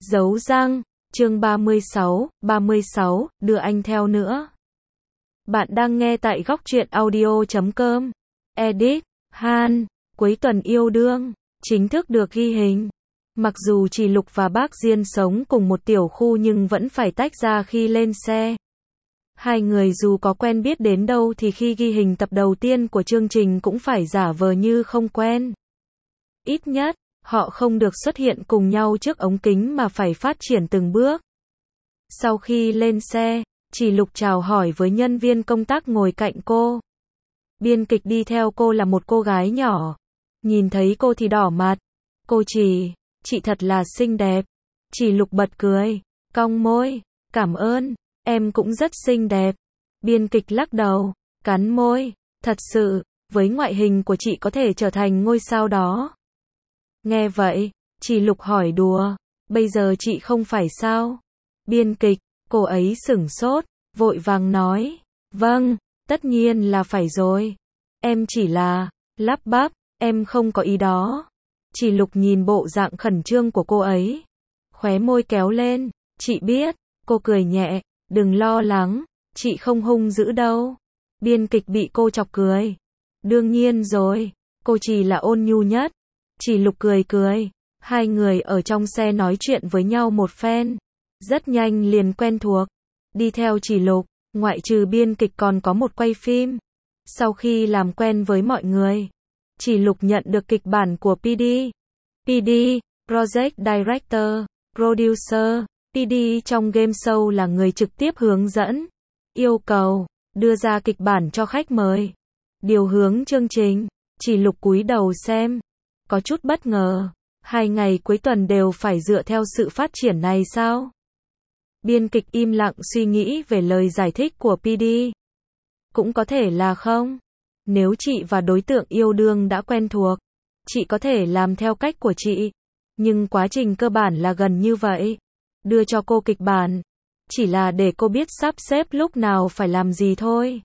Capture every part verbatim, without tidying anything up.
Dấu răng, chương ba mươi sáu, ba mươi sáu, đưa anh theo nữa. Bạn đang nghe tại góc truyện audio chấm com. Edit, Han, cuối tuần yêu đương, chính thức được ghi hình. Mặc dù Chỉ Lục và Bác Diên sống cùng một tiểu khu nhưng vẫn phải tách ra khi lên xe. Hai người dù có quen biết đến đâu thì khi ghi hình tập đầu tiên của chương trình cũng phải giả vờ như không quen. Ít nhất, họ không được xuất hiện cùng nhau trước ống kính mà phải phát triển từng bước. Sau khi lên xe, Chỉ Lục chào hỏi với nhân viên công tác ngồi cạnh cô. Biên kịch đi theo cô là một cô gái nhỏ. Nhìn thấy cô thì đỏ mặt. Cô Chỉ, chị thật là xinh đẹp. Chỉ Lục bật cười, cong môi, cảm ơn, em cũng rất xinh đẹp. Biên kịch lắc đầu, cắn môi, thật sự, với ngoại hình của chị có thể trở thành ngôi sao đó. Nghe vậy, Chỉ Lục hỏi đùa, bây giờ chị không phải sao? Biên kịch, cô ấy sửng sốt, vội vàng nói, vâng, tất nhiên là phải rồi. Em chỉ là, lắp bắp, em không có ý đó. Chỉ Lục nhìn bộ dạng khẩn trương của cô ấy, khóe môi kéo lên, chị biết, cô cười nhẹ, đừng lo lắng, chị không hung dữ đâu. Biên kịch bị cô chọc cười, đương nhiên rồi, cô chỉ là ôn nhu nhất. Chỉ Lục cười cười, hai người ở trong xe nói chuyện với nhau một phen, rất nhanh liền quen thuộc. Đi theo Chỉ Lục, ngoại trừ biên kịch còn có một quay phim. Sau khi làm quen với mọi người, Chỉ Lục nhận được kịch bản của pê đê. pê đê, Project Director, Producer, pê đê trong game show là người trực tiếp hướng dẫn, yêu cầu, đưa ra kịch bản cho khách mời, điều hướng chương trình. Chỉ Lục cúi đầu xem, có chút bất ngờ, hai ngày cuối tuần đều phải dựa theo sự phát triển này sao? Biên kịch im lặng suy nghĩ về lời giải thích của pê đê. Cũng có thể là không. Nếu chị và đối tượng yêu đương đã quen thuộc, chị có thể làm theo cách của chị. Nhưng quá trình cơ bản là gần như vậy. Đưa cho cô kịch bản, chỉ là để cô biết sắp xếp lúc nào phải làm gì thôi.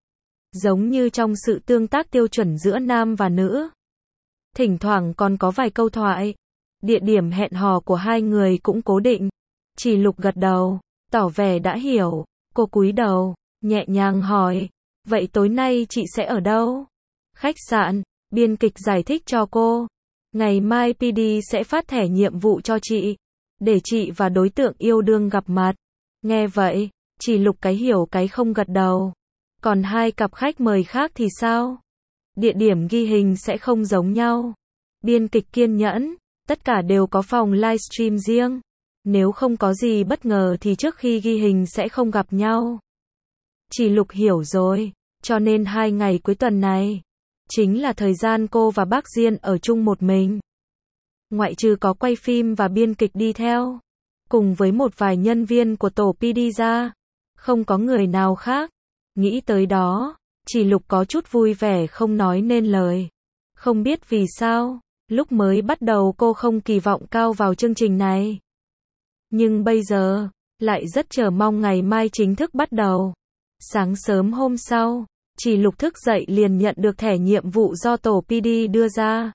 Giống như trong sự tương tác tiêu chuẩn giữa nam và nữ. Thỉnh thoảng còn có vài câu thoại. Địa điểm hẹn hò của hai người cũng cố định. Chỉ Lục gật đầu, tỏ vẻ đã hiểu. Cô cúi đầu, nhẹ nhàng hỏi, vậy tối nay chị sẽ ở đâu? Khách sạn, biên kịch giải thích cho cô. Ngày mai pê đê sẽ phát thẻ nhiệm vụ cho chị, để chị và đối tượng yêu đương gặp mặt. Nghe vậy, Chỉ Lục cái hiểu cái không gật đầu. Còn hai cặp khách mời khác thì sao? Địa điểm ghi hình sẽ không giống nhau. Biên kịch kiên nhẫn, tất cả đều có phòng livestream riêng. Nếu không có gì bất ngờ thì trước khi ghi hình sẽ không gặp nhau. Chỉ Lục hiểu rồi, cho nên hai ngày cuối tuần này chính là thời gian cô và bác Diên ở chung một mình. Ngoại trừ có quay phim và biên kịch đi theo, cùng với một vài nhân viên của tổ pê đê ra, không có người nào khác. Nghĩ tới đó, Chỉ Lục có chút vui vẻ không nói nên lời. Không biết vì sao, lúc mới bắt đầu cô không kỳ vọng cao vào chương trình này. Nhưng bây giờ, lại rất chờ mong ngày mai chính thức bắt đầu. Sáng sớm hôm sau, Chỉ Lục thức dậy liền nhận được thẻ nhiệm vụ do tổ pê đê đưa ra.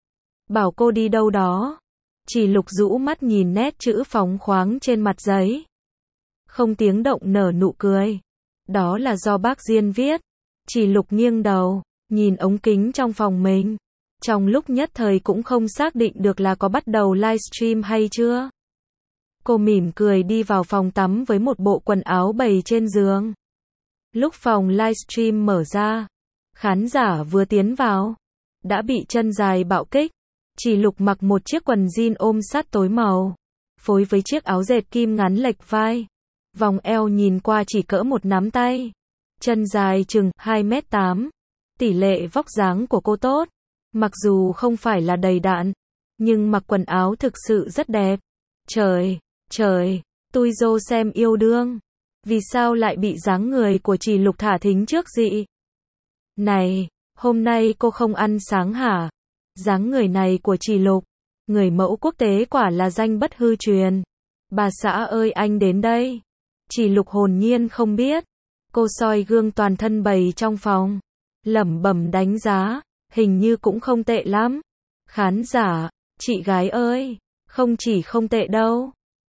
Bảo cô đi đâu đó. Chỉ Lục rũ mắt nhìn nét chữ phóng khoáng trên mặt giấy. Không tiếng động nở nụ cười. Đó là do bác Diên viết. Chỉ Lục nghiêng đầu, nhìn ống kính trong phòng mình. Trong lúc nhất thời cũng không xác định được là có bắt đầu livestream hay chưa. Cô mỉm cười đi vào phòng tắm với một bộ quần áo bày trên giường. Lúc phòng livestream mở ra, khán giả vừa tiến vào, đã bị chân dài bạo kích. Chỉ Lục mặc một chiếc quần jean ôm sát tối màu, phối với chiếc áo dệt kim ngắn lệch vai. Vòng eo nhìn qua chỉ cỡ một nắm tay. Chân dài chừng hai mét tám. Tỷ lệ vóc dáng của cô tốt. Mặc dù không phải là đầy đặn, nhưng mặc quần áo thực sự rất đẹp. Trời, trời, tôi dô xem yêu đương. Vì sao lại bị dáng người của Chỉ Lục thả thính trước dị? Này, hôm nay cô không ăn sáng hả? Dáng người này của Chỉ Lục, người mẫu quốc tế quả là danh bất hư truyền. Bà xã ơi anh đến đây. Chỉ Lục hồn nhiên không biết. Cô soi gương toàn thân bày trong phòng, lẩm bẩm đánh giá, hình như cũng không tệ lắm. Khán giả, chị gái ơi, không chỉ không tệ đâu.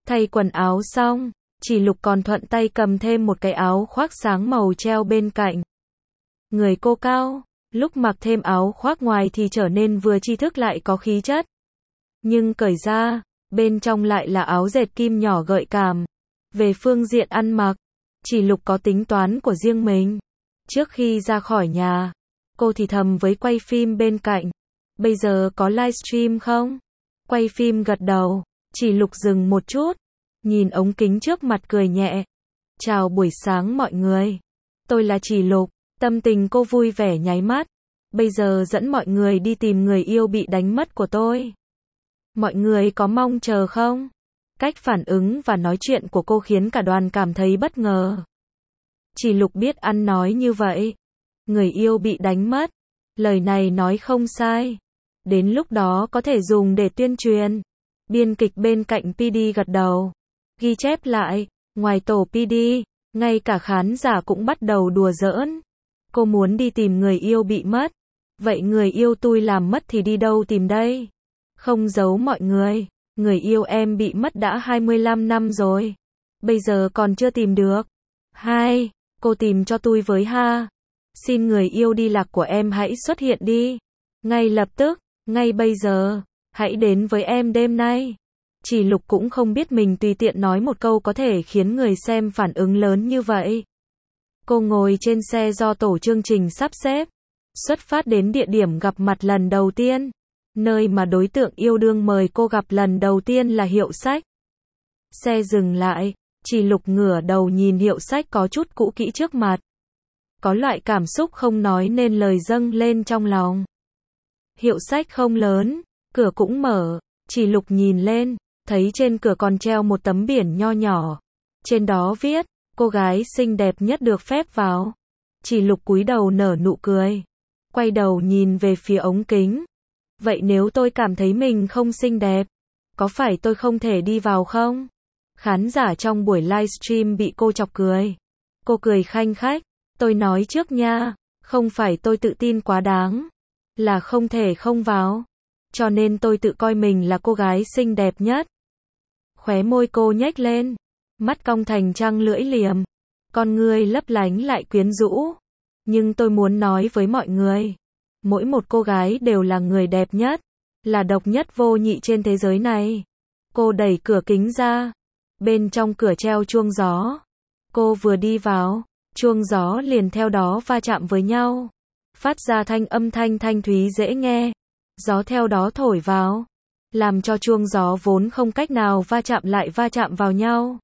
Thay quần áo xong, Chỉ Lục còn thuận tay cầm thêm một cái áo khoác sáng màu treo bên cạnh. Người cô cao, lúc mặc thêm áo khoác ngoài thì trở nên vừa tri thức lại có khí chất. Nhưng cởi ra, bên trong lại là áo dệt kim nhỏ gợi cảm. Về phương diện ăn mặc, Chỉ Lục có tính toán của riêng mình. Trước khi ra khỏi nhà, cô thì thầm với quay phim bên cạnh. Bây giờ có livestream không? Quay phim gật đầu, Chỉ Lục dừng một chút, nhìn ống kính trước mặt cười nhẹ. Chào buổi sáng mọi người. Tôi là Chỉ Lục. Tâm tình cô vui vẻ nháy mắt. Bây giờ dẫn mọi người đi tìm người yêu bị đánh mất của tôi. Mọi người có mong chờ không? Cách phản ứng và nói chuyện của cô khiến cả đoàn cảm thấy bất ngờ. Chỉ Lục biết ăn nói như vậy. Người yêu bị đánh mất. Lời này nói không sai. Đến lúc đó có thể dùng để tuyên truyền. Biên kịch bên cạnh pê đê gật đầu. Ghi chép lại, ngoài tổ pê đê, ngay cả khán giả cũng bắt đầu đùa giỡn. Cô muốn đi tìm người yêu bị mất. Vậy người yêu tôi làm mất thì đi đâu tìm đây? Không giấu mọi người, người yêu em bị mất đã hai mươi lăm năm rồi. Bây giờ còn chưa tìm được. Hai, cô tìm cho tôi với ha. Xin người yêu đi lạc của em hãy xuất hiện đi. Ngay lập tức, ngay bây giờ, hãy đến với em đêm nay. Chỉ Lục cũng không biết mình tùy tiện nói một câu có thể khiến người xem phản ứng lớn như vậy. Cô ngồi trên xe do tổ chương trình sắp xếp, xuất phát đến địa điểm gặp mặt lần đầu tiên, nơi mà đối tượng yêu đương mời cô gặp lần đầu tiên là Hiệu Sách. Xe dừng lại, Chỉ Lục ngửa đầu nhìn Hiệu Sách có chút cũ kỹ trước mặt. Có loại cảm xúc không nói nên lời dâng lên trong lòng. Hiệu Sách không lớn, cửa cũng mở, Chỉ Lục nhìn lên, thấy trên cửa còn treo một tấm biển nho nhỏ. Trên đó viết, cô gái xinh đẹp nhất được phép vào. Chỉ Lục cúi đầu nở nụ cười, quay đầu nhìn về phía ống kính. Vậy nếu tôi cảm thấy mình không xinh đẹp, có phải tôi không thể đi vào không? Khán giả trong buổi livestream bị cô chọc cười. Cô cười khanh khách, tôi nói trước nha, không phải tôi tự tin quá đáng, là không thể không vào. Cho nên tôi tự coi mình là cô gái xinh đẹp nhất. Khóe môi cô nhếch lên, mắt cong thành trăng lưỡi liềm, con ngươi lấp lánh lại quyến rũ. Nhưng tôi muốn nói với mọi người, mỗi một cô gái đều là người đẹp nhất, là độc nhất vô nhị trên thế giới này. Cô đẩy cửa kính ra, bên trong cửa treo chuông gió. Cô vừa đi vào, chuông gió liền theo đó va chạm với nhau, phát ra thanh âm thanh thanh thúy dễ nghe. Gió theo đó thổi vào, làm cho chuông gió vốn không cách nào va chạm lại va chạm vào nhau,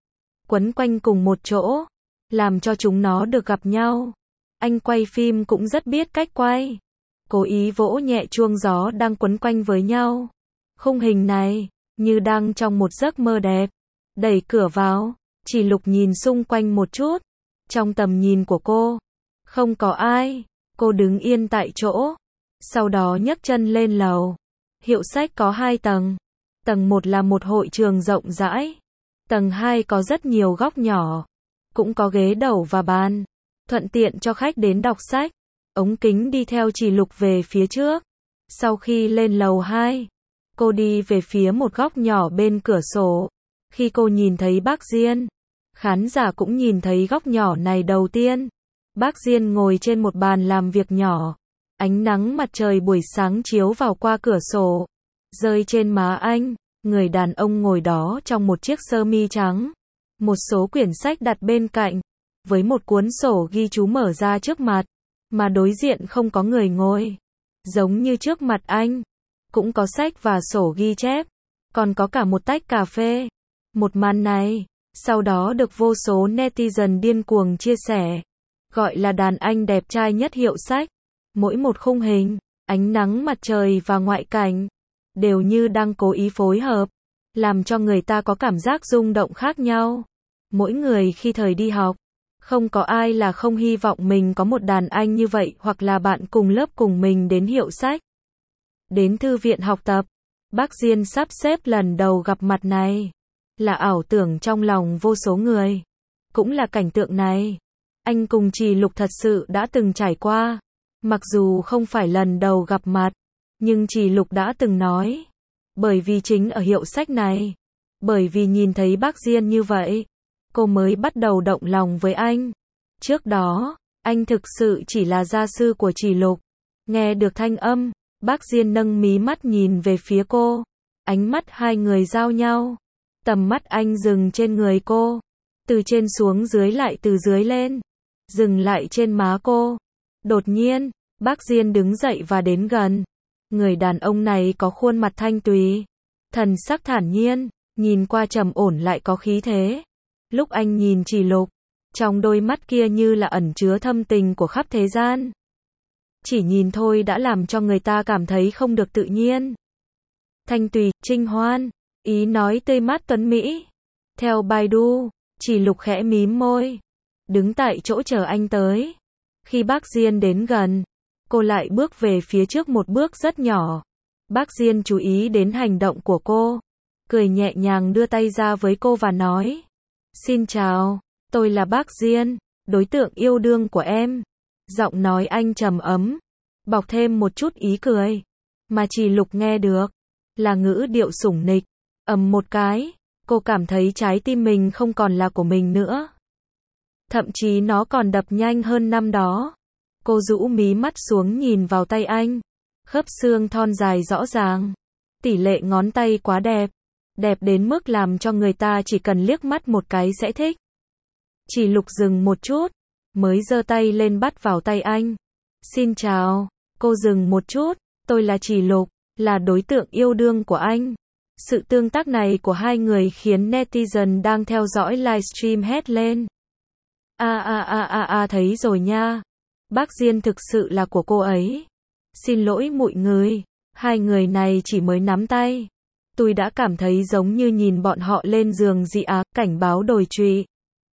quấn quanh cùng một chỗ, làm cho chúng nó được gặp nhau. Anh quay phim cũng rất biết cách quay, cố ý vỗ nhẹ chuông gió đang quấn quanh với nhau. Khung hình này, như đang trong một giấc mơ đẹp. Đẩy cửa vào, Chỉ Lục nhìn xung quanh một chút. Trong tầm nhìn của cô, không có ai. Cô đứng yên tại chỗ, sau đó nhấc chân lên lầu. Hiệu Sách có hai tầng. Tầng một là một hội trường rộng rãi. Tầng hai có rất nhiều góc nhỏ, cũng có ghế đầu và bàn, thuận tiện cho khách đến đọc sách. Ống kính đi theo Chỉ Lục về phía trước. Sau khi lên lầu hai, cô đi về phía một góc nhỏ bên cửa sổ. Khi cô nhìn thấy bác Diên, khán giả cũng nhìn thấy góc nhỏ này đầu tiên. Bác Diên ngồi trên một bàn làm việc nhỏ. Ánh nắng mặt trời buổi sáng chiếu vào qua cửa sổ, rơi trên má anh. Người đàn ông ngồi đó trong một chiếc sơ mi trắng. Một số quyển sách đặt bên cạnh, với một cuốn sổ ghi chú mở ra trước mặt, mà đối diện không có người ngồi. Giống như trước mặt anh, cũng có sách và sổ ghi chép, còn có cả một tách cà phê. Một màn này, sau đó được vô số netizen điên cuồng chia sẻ, gọi là đàn anh đẹp trai nhất Hiệu Sách. Mỗi một khung hình, ánh nắng mặt trời và ngoại cảnh, đều như đang cố ý phối hợp, làm cho người ta có cảm giác rung động khác nhau. Mỗi người khi thời đi học, không có ai là không hy vọng mình có một đàn anh như vậy hoặc là bạn cùng lớp cùng mình đến Hiệu Sách. Đến thư viện học tập, bác Diên sắp xếp lần đầu gặp mặt này, là ảo tưởng trong lòng vô số người. Cũng là cảnh tượng này, anh cùng Chỉ Lục thật sự đã từng trải qua. Mặc dù không phải lần đầu gặp mặt, nhưng Chỉ Lục đã từng nói, bởi vì chính ở Hiệu Sách này, Bởi vì nhìn thấy bác Diên như vậy, cô mới bắt đầu động lòng với anh. Trước đó, anh thực sự chỉ là gia sư của Chỉ Lục. Nghe được thanh âm, bác Diên nâng mí mắt nhìn về phía cô. Ánh mắt hai người giao nhau. Tầm mắt anh dừng trên người cô. Từ trên xuống dưới lại từ dưới lên. Dừng lại trên má cô. Đột nhiên, bác Diên đứng dậy và đến gần. Người đàn ông này có khuôn mặt thanh túy. Thần sắc thản nhiên, nhìn qua trầm ổn lại có khí thế. Lúc anh nhìn Chỉ Lục, trong đôi mắt kia như là ẩn chứa thâm tình của khắp thế gian. Chỉ nhìn thôi đã làm cho người ta cảm thấy không được tự nhiên. Thanh tùy, trinh hoan, ý nói tươi mát tuấn Mỹ. Theo Baidu, Chỉ Lục khẽ mím môi, đứng tại chỗ chờ anh tới. Khi bác Diên đến gần, cô lại bước về phía trước một bước rất nhỏ. Bác Diên chú ý đến hành động của cô, cười nhẹ nhàng đưa tay ra với cô và nói: "Xin chào, tôi là bác Diên, đối tượng yêu đương của em." Giọng nói anh trầm ấm, bọc thêm một chút ý cười, mà Chỉ Lục nghe được là ngữ điệu sủng nịch. Ầm một cái, cô cảm thấy trái tim mình không còn là của mình nữa. Thậm chí nó còn đập nhanh hơn năm đó. Cô rũ mí mắt xuống nhìn vào tay anh. Khớp xương thon dài rõ ràng. Tỷ lệ ngón tay quá đẹp. Đẹp đến mức làm cho người ta chỉ cần liếc mắt một cái sẽ thích. Chỉ Lục dừng một chút, mới giơ tay lên bắt vào tay anh. "Xin chào." Cô dừng một chút, "Tôi là Chỉ Lục, là đối tượng yêu đương của anh." Sự tương tác này của hai người khiến netizen đang theo dõi livestream hét lên. A a a a a thấy rồi nha. Bác Diên thực sự là của cô ấy. Xin lỗi mọi người, hai người này chỉ mới nắm tay. Tôi đã cảm thấy giống như nhìn bọn họ lên giường dị ác, cảnh báo đồi trụy.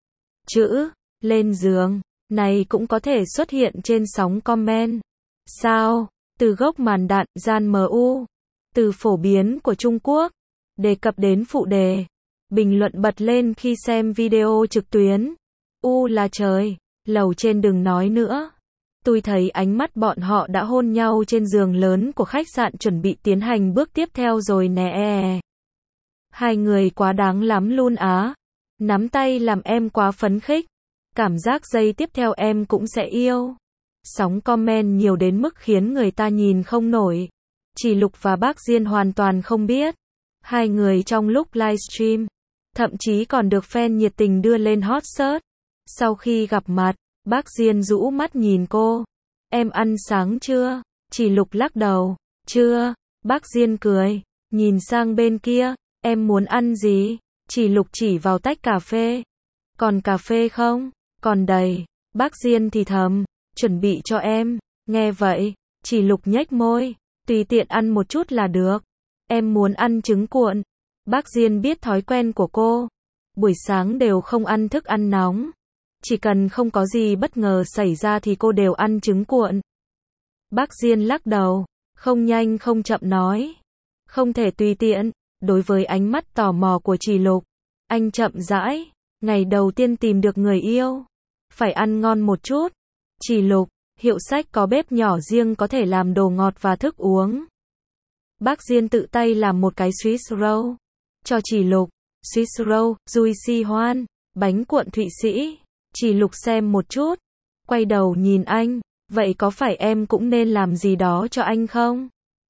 Chữ lên giường này cũng có thể xuất hiện trên sóng comment. Sao? Từ gốc màn đạn, gian em u. Từ phổ biến của Trung Quốc. Đề cập đến phụ đề. Bình luận bật lên khi xem video trực tuyến. U là trời, lầu trên đừng nói nữa. Tôi thấy ánh mắt bọn họ đã hôn nhau trên giường lớn của khách sạn chuẩn bị tiến hành bước tiếp theo rồi nè. Hai người quá đáng lắm luôn á. Nắm tay làm em quá phấn khích. Cảm giác giây tiếp theo em cũng sẽ yêu. Sóng comment nhiều đến mức khiến người ta nhìn không nổi. Chỉ Lục và bác Diên hoàn toàn không biết. Hai người trong lúc livestream, thậm chí còn được fan nhiệt tình đưa lên hot search. Sau khi gặp mặt, bác Diên rũ mắt nhìn cô. "Em ăn sáng chưa?" Chỉ Lục lắc đầu. "Chưa." Bác Diên cười, nhìn sang bên kia. "Em muốn ăn gì?" Chỉ Lục chỉ vào tách cà phê. "Còn cà phê không?" "Còn đầy." Bác Diên thì thầm, "Chuẩn bị cho em." Nghe vậy, Chỉ Lục nhếch môi. "Tùy tiện ăn một chút là được." "Em muốn ăn trứng cuộn." Bác Diên biết thói quen của cô. Buổi sáng đều không ăn thức ăn nóng. Chỉ cần không có gì bất ngờ xảy ra thì cô đều ăn trứng cuộn. Bác Diên lắc đầu, không nhanh không chậm nói. "Không thể tùy tiện." Đối với ánh mắt tò mò của Chỉ Lục, anh chậm rãi. "Ngày đầu tiên tìm được người yêu, phải ăn ngon một chút." Chỉ Lục, hiệu sách có bếp nhỏ riêng có thể làm đồ ngọt và thức uống. Bác Diên tự tay làm một cái Swiss roll cho Chỉ Lục. Swiss roll, juicy hoan, bánh cuộn Thụy Sĩ. Chỉ Lục xem một chút, quay đầu nhìn anh. "Vậy có phải em cũng nên làm gì đó cho anh không?"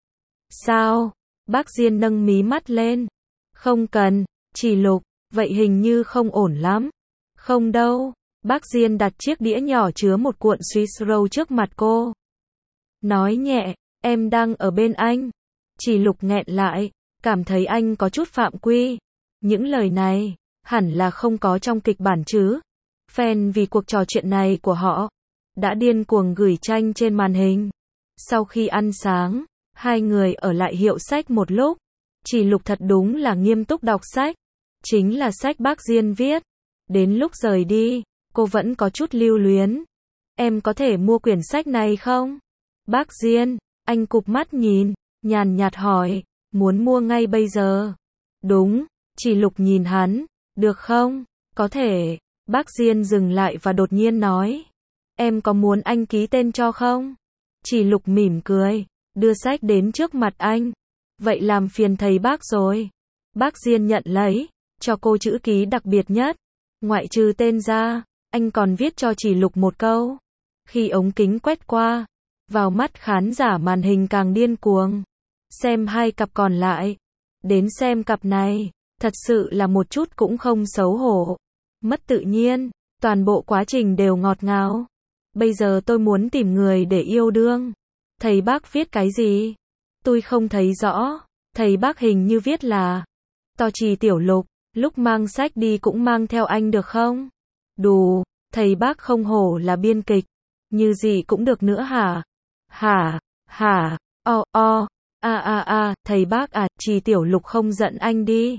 "Sao?" Bác Diên nâng mí mắt lên. "Không cần." Chỉ Lục, "Vậy hình như không ổn lắm." "Không đâu." Bác Diên đặt chiếc đĩa nhỏ chứa một cuộn Swiss roll trước mặt cô. Nói nhẹ, "Em đang ở bên anh." Chỉ Lục nghẹn lại, cảm thấy anh có chút phạm quy. Những lời này, hẳn là không có trong kịch bản chứ. Fan vì cuộc trò chuyện này của họ, đã điên cuồng gửi tranh trên màn hình. Sau khi ăn sáng, hai người ở lại hiệu sách một lúc. Chỉ Lục thật đúng là nghiêm túc đọc sách. Chính là sách bác Diên viết. Đến lúc rời đi, cô vẫn có chút lưu luyến. "Em có thể mua quyển sách này không?" "Bác Diên." Anh cụp mắt nhìn, nhàn nhạt hỏi, "Muốn mua ngay bây giờ?" "Đúng." Chỉ Lục nhìn hắn, "Được không?" "Có thể." Bác Diên dừng lại và đột nhiên nói, "Em có muốn anh ký tên cho không?" Chỉ Lục mỉm cười, đưa sách đến trước mặt anh. "Vậy làm phiền thầy bác rồi." Bác Diên nhận lấy, cho cô chữ ký đặc biệt nhất. Ngoại trừ tên ra, anh còn viết cho Chỉ Lục một câu. Khi ống kính quét qua, vào mắt khán giả màn hình càng điên cuồng. Xem hai cặp còn lại. Đến xem cặp này, thật sự là một chút cũng không xấu hổ. Mất tự nhiên, toàn bộ quá trình đều ngọt ngào. Bây giờ tôi muốn tìm người để yêu đương. Thầy bác viết cái gì? Tôi không thấy rõ. Thầy bác hình như viết là To Trì Tiểu Lục, lúc mang sách đi cũng mang theo anh được không? Đù, thầy bác không hổ là biên kịch. Như gì cũng được nữa hả? Hả? Hả? O o. A a a, thầy bác à, Trì Tiểu Lục không giận anh đi.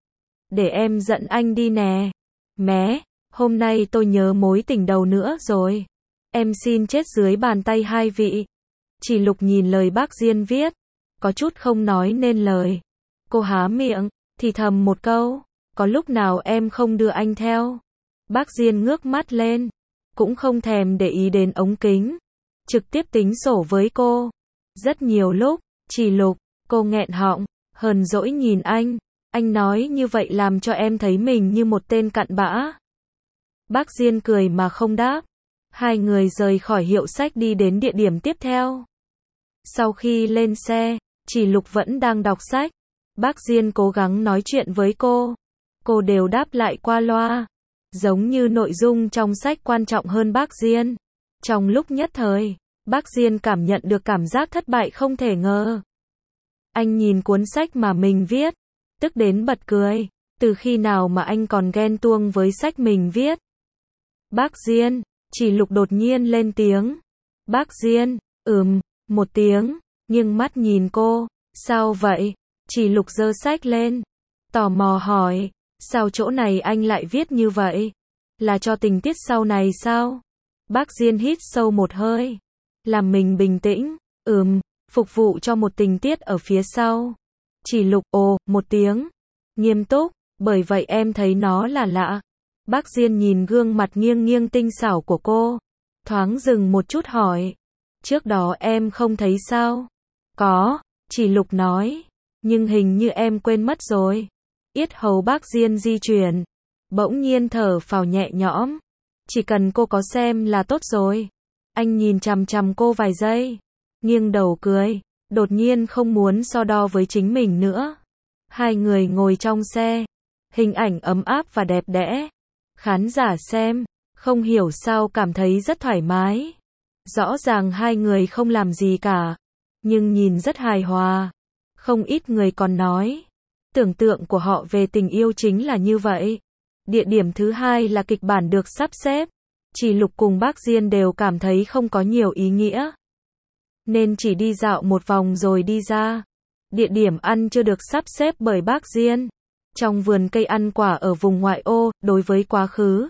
Để em giận anh đi nè. Mé, hôm nay tôi nhớ mối tình đầu nữa rồi. Em xin chết dưới bàn tay hai vị. Chỉ Lục nhìn lời bác Diên viết, có chút không nói nên lời. Cô há miệng, thì thầm một câu, có lúc nào em không đưa anh theo. Bác Diên ngước mắt lên, cũng không thèm để ý đến ống kính, trực tiếp tính sổ với cô. Rất nhiều lúc, Chỉ Lục, cô nghẹn họng, hờn dỗi nhìn anh, anh nói như vậy làm cho em thấy mình như một tên cặn bã. Bác Diên cười mà không đáp. Hai người rời khỏi hiệu sách đi đến địa điểm tiếp theo. Sau khi lên xe, Chỉ Lục vẫn đang đọc sách. Bác Diên cố gắng nói chuyện với cô. Cô đều đáp lại qua loa. Giống như nội dung trong sách quan trọng hơn bác Diên. Trong lúc nhất thời, bác Diên cảm nhận được cảm giác thất bại không thể ngờ. Anh nhìn cuốn sách mà mình viết, tức đến bật cười. Từ khi nào mà anh còn ghen tuông với sách mình viết? Bác Diên, Chỉ Lục đột nhiên lên tiếng. Bác Diên, ừm, một tiếng, nhưng mắt nhìn cô. Sao vậy? Chỉ Lục giơ sách lên, tò mò hỏi, sao chỗ này anh lại viết như vậy? Là cho tình tiết sau này sao? Bác Diên hít sâu một hơi, làm mình bình tĩnh, ừm, phục vụ cho một tình tiết ở phía sau. Chỉ Lục ồ, một tiếng, nghiêm túc, bởi vậy em thấy nó là lạ. Bác Diên nhìn gương mặt nghiêng nghiêng tinh xảo của cô, thoáng dừng một chút hỏi, trước đó em không thấy sao? Có, Chỉ Lục nói, nhưng hình như em quên mất rồi. Yết hầu bác Diên di chuyển, bỗng nhiên thở phào nhẹ nhõm. Chỉ cần cô có xem là tốt rồi. Anh nhìn chằm chằm cô vài giây, nghiêng đầu cười, đột nhiên không muốn so đo với chính mình nữa. Hai người ngồi trong xe, hình ảnh ấm áp và đẹp đẽ. Khán giả xem, không hiểu sao cảm thấy rất thoải mái. Rõ ràng hai người không làm gì cả, nhưng nhìn rất hài hòa. Không ít người còn nói, tưởng tượng của họ về tình yêu chính là như vậy. Địa điểm thứ hai là kịch bản được sắp xếp. Chỉ Lục cùng bác Diên đều cảm thấy không có nhiều ý nghĩa, nên chỉ đi dạo một vòng rồi đi ra. Địa điểm ăn chưa được sắp xếp bởi bác Diên. Trong vườn cây ăn quả ở vùng ngoại ô, đối với quá khứ,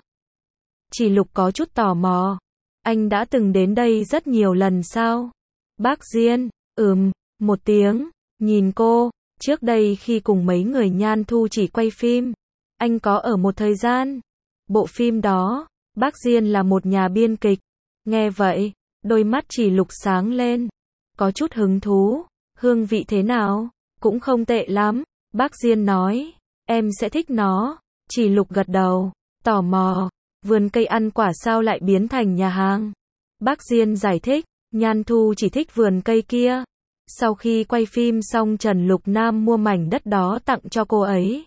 Chỉ Lục có chút tò mò. Anh đã từng đến đây rất nhiều lần sao? Bác Diên, ừm, một tiếng, nhìn cô, trước đây khi cùng mấy người Nhan Thu chỉ quay phim, anh có ở một thời gian. Bộ phim đó, bác Diên là một nhà biên kịch. Nghe vậy, đôi mắt Chỉ Lục sáng lên, có chút hứng thú. Hương vị thế nào? Cũng không tệ lắm, bác Diên nói, em sẽ thích nó. Chỉ Lục gật đầu, tò mò, vườn cây ăn quả sao lại biến thành nhà hàng? Bác Diên giải thích, Nhan Thu chỉ thích vườn cây kia. Sau khi quay phim xong Trần Lục Nam mua mảnh đất đó tặng cho cô ấy.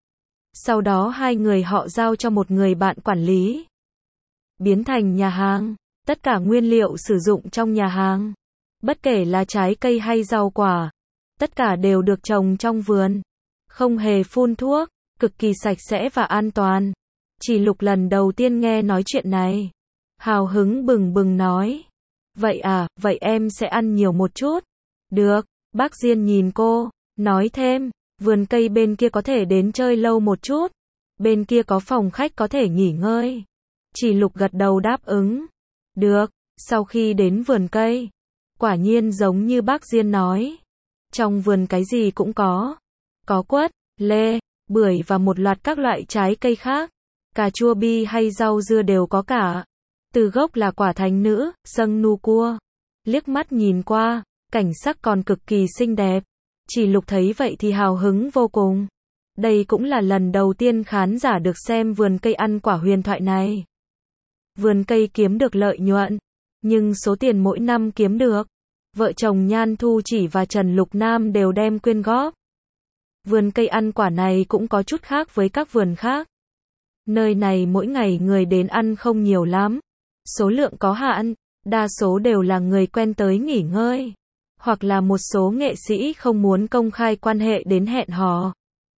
Sau đó hai người họ giao cho một người bạn quản lý. Biến thành nhà hàng, tất cả nguyên liệu sử dụng trong nhà hàng, bất kể là trái cây hay rau quả, tất cả đều được trồng trong vườn, không hề phun thuốc, cực kỳ sạch sẽ và an toàn. Chỉ Lục lần đầu tiên nghe nói chuyện này, hào hứng bừng bừng nói, vậy à, vậy em sẽ ăn nhiều một chút. Được, bác Diên nhìn cô, nói thêm, vườn cây bên kia có thể đến chơi lâu một chút, bên kia có phòng khách có thể nghỉ ngơi. Chỉ Lục gật đầu đáp ứng. Được, sau khi đến vườn cây, quả nhiên giống như bác Diên nói, trong vườn cái gì cũng có. Có quất, lê, bưởi và một loạt các loại trái cây khác. Cà chua bi hay rau dưa đều có cả. Từ gốc là quả thánh nữ, sâng nu cua. Liếc mắt nhìn qua, cảnh sắc còn cực kỳ xinh đẹp. Chỉ Lục thấy vậy thì hào hứng vô cùng. Đây cũng là lần đầu tiên khán giả được xem vườn cây ăn quả huyền thoại này. Vườn cây kiếm được lợi nhuận, nhưng số tiền mỗi năm kiếm được, vợ chồng Nhan Thu Chỉ và Trần Lục Nam đều đem quyên góp. Vườn cây ăn quả này cũng có chút khác với các vườn khác. Nơi này mỗi ngày người đến ăn không nhiều lắm, số lượng có hạn, đa số đều là người quen tới nghỉ ngơi, hoặc là một số nghệ sĩ không muốn công khai quan hệ đến hẹn hò.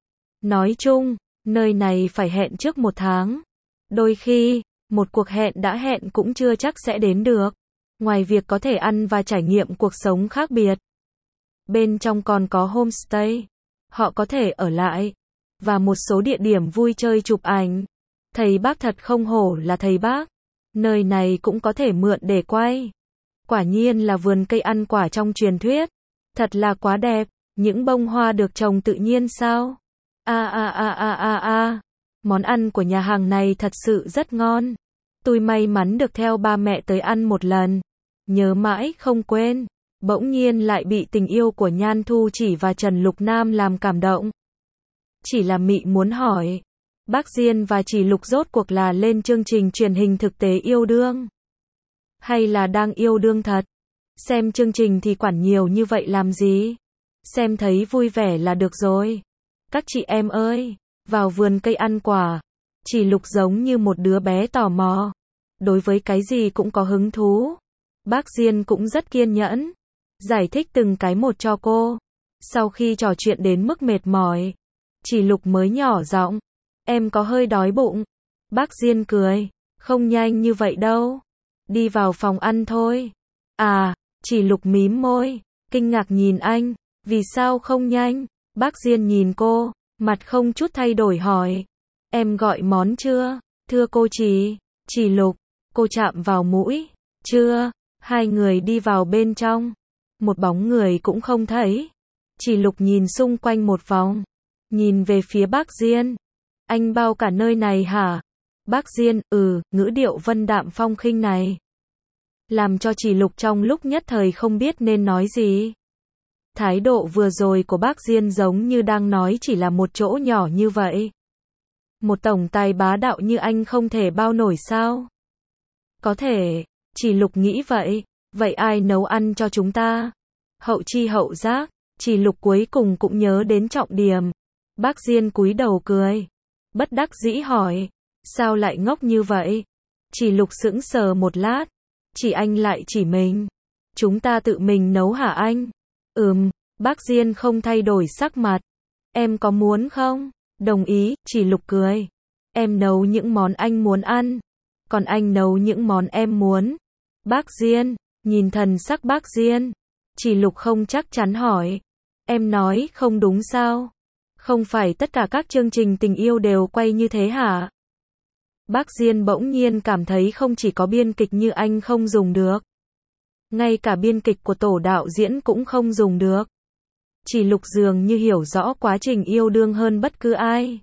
Nói chung, nơi này phải hẹn trước một tháng. Đôi khi, một cuộc hẹn đã hẹn cũng chưa chắc sẽ đến được. Ngoài việc có thể ăn và trải nghiệm cuộc sống khác biệt, bên trong còn có homestay, họ có thể ở lại, và một số địa điểm vui chơi chụp ảnh. Thầy bác thật không hổ là thầy bác. Nơi này cũng có thể mượn để quay. Quả nhiên là vườn cây ăn quả trong truyền thuyết. Thật là quá đẹp, những bông hoa được trồng tự nhiên sao? A a a a a a. Món ăn của nhà hàng này thật sự rất ngon. Tôi may mắn được theo ba mẹ tới ăn một lần, nhớ mãi không quên. Bỗng nhiên lại bị tình yêu của Nhan Thu Chỉ và Trần Lục Nam làm cảm động. Chỉ là mị muốn hỏi, bác Diên và Chỉ Lục rốt cuộc là lên chương trình truyền hình thực tế yêu đương, hay là đang yêu đương thật? Xem chương trình thì quản nhiều như vậy làm gì? Xem thấy vui vẻ là được rồi. Các chị em ơi, vào vườn cây ăn quả, Chỉ Lục giống như một đứa bé tò mò, đối với cái gì cũng có hứng thú. Bác Diên cũng rất kiên nhẫn, giải thích từng cái một cho cô. Sau khi trò chuyện đến mức mệt mỏi, Chỉ Lục mới nhỏ giọng, em có hơi đói bụng. Bác Diên cười, không nhanh như vậy đâu, đi vào phòng ăn thôi. À, Chỉ Lục mím môi, kinh ngạc nhìn anh, vì sao không nhanh? Bác Diên nhìn cô, mặt không chút thay đổi hỏi, em gọi món chưa? Thưa cô Chỉ, Chỉ Lục, cô chạm vào mũi, chưa? Hai người đi vào bên trong, một bóng người cũng không thấy. Chỉ Lục nhìn xung quanh một vòng, nhìn về phía bác Diên, anh bao cả nơi này hả? Bác Diên, ừ, ngữ điệu vân đạm phong khinh này, làm cho Chỉ Lục trong lúc nhất thời không biết nên nói gì. Thái độ vừa rồi của bác Diên giống như đang nói chỉ là một chỗ nhỏ như vậy. Một tổng tài bá đạo như anh không thể bao nổi sao? Có thể, Chỉ Lục nghĩ vậy. Vậy ai nấu ăn cho chúng ta? Hậu chi hậu giác, Chỉ Lục cuối cùng cũng nhớ đến trọng điểm. Bác Diên cúi đầu cười, bất đắc dĩ hỏi, sao lại ngốc như vậy? Chỉ Lục sững sờ một lát, chỉ anh lại chỉ mình. Chúng ta tự mình nấu hả anh? Ừm, bác Diên không thay đổi sắc mặt. Em có muốn không? Đồng ý, Chỉ Lục cười. Em nấu những món anh muốn ăn, còn anh nấu những món em muốn. Bác Diên, nhìn thần sắc bác Diên, Chỉ Lục không chắc chắn hỏi, em nói không đúng sao? Không phải tất cả các chương trình tình yêu đều quay như thế hả? Bác Diên bỗng nhiên cảm thấy không chỉ có biên kịch như anh không dùng được, ngay cả biên kịch của tổ đạo diễn cũng không dùng được. Chỉ Lục dường như hiểu rõ quá trình yêu đương hơn bất cứ ai.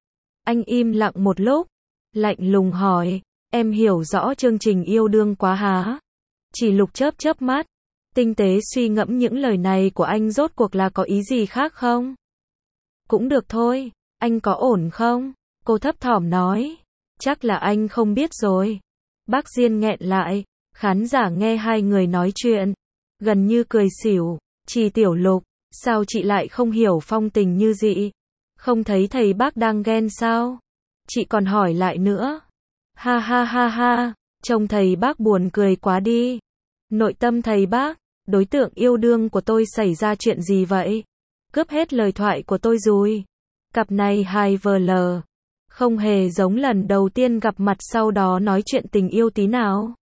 Anh im lặng một lúc, lạnh lùng hỏi, em hiểu rõ chương trình yêu đương quá hả? Chỉ Lục chớp chớp mắt, tinh tế suy ngẫm những lời này của anh rốt cuộc là có ý gì khác không? Cũng được thôi, anh có ổn không? Cô thấp thỏm nói, chắc là anh không biết rồi. Bác Diên nghẹn lại, khán giả nghe hai người nói chuyện, gần như cười xỉu. Chỉ Tiểu Lục, sao chị lại không hiểu phong tình như dị? Không thấy thầy bác đang ghen sao? Chị còn hỏi lại nữa. Ha ha ha ha, trông thầy bác buồn cười quá đi. Nội tâm thầy bác, đối tượng yêu đương của tôi xảy ra chuyện gì vậy? Cướp hết lời thoại của tôi rồi. Cặp này hai vờ lờ, không hề giống lần đầu tiên gặp mặt sau đó nói chuyện tình yêu tí nào.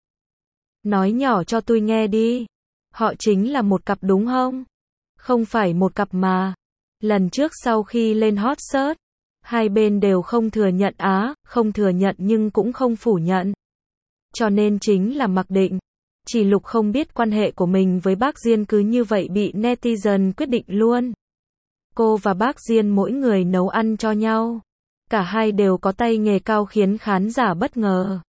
Nói nhỏ cho tôi nghe đi. Họ chính là một cặp đúng không? Không phải một cặp mà. Lần trước sau khi lên hot search, hai bên đều không thừa nhận á, không thừa nhận nhưng cũng không phủ nhận. Cho nên chính là mặc định. Chỉ Lục không biết quan hệ của mình với bác Diên cứ như vậy bị netizen quyết định luôn. Cô và bác Diên mỗi người nấu ăn cho nhau. Cả hai đều có tay nghề cao khiến khán giả bất ngờ.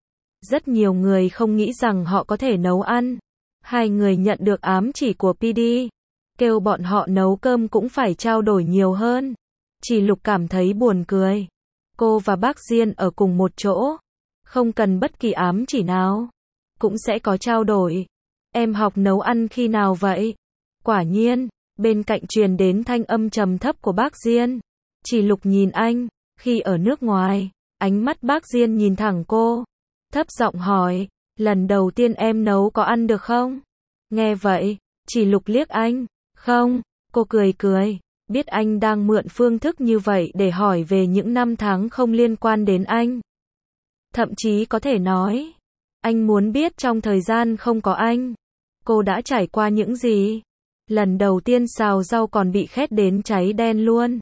Rất nhiều người không nghĩ rằng họ có thể nấu ăn. Hai người nhận được ám chỉ của pê đê, kêu bọn họ nấu cơm cũng phải trao đổi nhiều hơn. Chỉ Lục cảm thấy buồn cười. Cô và bác Diên ở cùng một chỗ, không cần bất kỳ ám chỉ nào, cũng sẽ có trao đổi. Em học nấu ăn khi nào vậy? Quả nhiên, bên cạnh truyền đến thanh âm trầm thấp của bác Diên. Chỉ Lục nhìn anh, khi ở nước ngoài, ánh mắt bác Diên nhìn thẳng cô, thấp giọng hỏi, lần đầu tiên em nấu có ăn được không? Nghe vậy, Chỉ Lục liếc anh, không, cô cười cười, biết anh đang mượn phương thức như vậy để hỏi về những năm tháng không liên quan đến anh. Thậm chí có thể nói, anh muốn biết trong thời gian không có anh, cô đã trải qua những gì. Lần đầu tiên xào rau còn bị khét đến cháy đen luôn.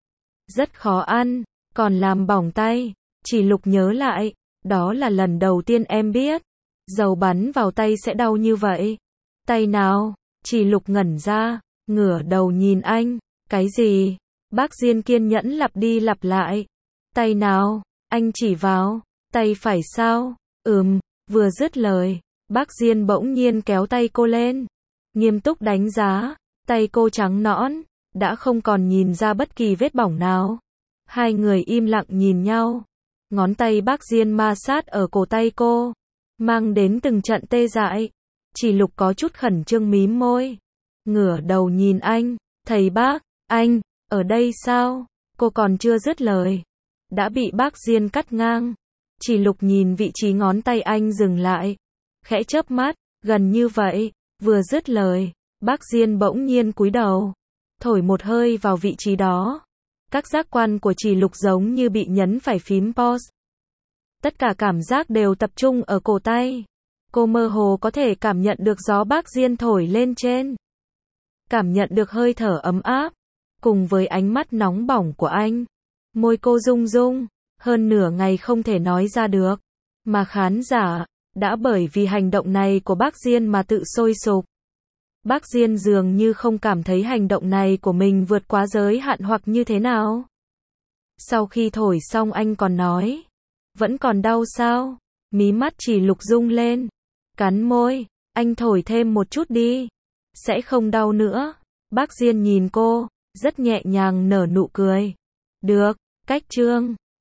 Rất khó ăn, còn làm bỏng tay. Chỉ Lục nhớ lại, đó là lần đầu tiên em biết, dầu bắn vào tay sẽ đau như vậy. Tay nào? Chỉ Lục ngẩn ra, ngửa đầu nhìn anh, cái gì? Bác Diên kiên nhẫn lặp đi lặp lại. Tay nào? Anh chỉ vào, tay phải sao? Ừm, vừa dứt lời, bác Diên bỗng nhiên kéo tay cô lên, nghiêm túc đánh giá, tay cô trắng nõn, đã không còn nhìn ra bất kỳ vết bỏng nào. Hai người im lặng nhìn nhau, ngón tay bác Diên ma sát ở cổ tay cô, mang đến từng trận tê dại. Chỉ Lục có chút khẩn trương mím môi, ngửa đầu nhìn anh, thầy bác, anh, ở đây sao? Cô còn chưa dứt lời, đã bị bác Diên cắt ngang. Chỉ Lục nhìn vị trí ngón tay anh dừng lại, khẽ chớp mắt, gần như vậy, vừa dứt lời, bác Diên bỗng nhiên cúi đầu, thổi một hơi vào vị trí đó. Các giác quan của Chỉ Lục giống như bị nhấn phải phím pause. Tất cả cảm giác đều tập trung ở cổ tay. Cô mơ hồ có thể cảm nhận được gió bác Diên thổi lên trên. Cảm nhận được hơi thở ấm áp, cùng với ánh mắt nóng bỏng của anh. Môi cô rung rung, hơn nửa ngày không thể nói ra được. Mà khán giả, đã bởi vì hành động này của bác Diên mà tự sôi sục. Bác Diên dường như không cảm thấy hành động này của mình vượt quá giới hạn hoặc như thế nào. Sau khi thổi xong anh còn nói, vẫn còn đau sao? Mí mắt Chỉ Lục rung lên, cắn môi, anh thổi thêm một chút đi, sẽ không đau nữa. Bác Diên nhìn cô, rất nhẹ nhàng nở nụ cười. Được, cách chương.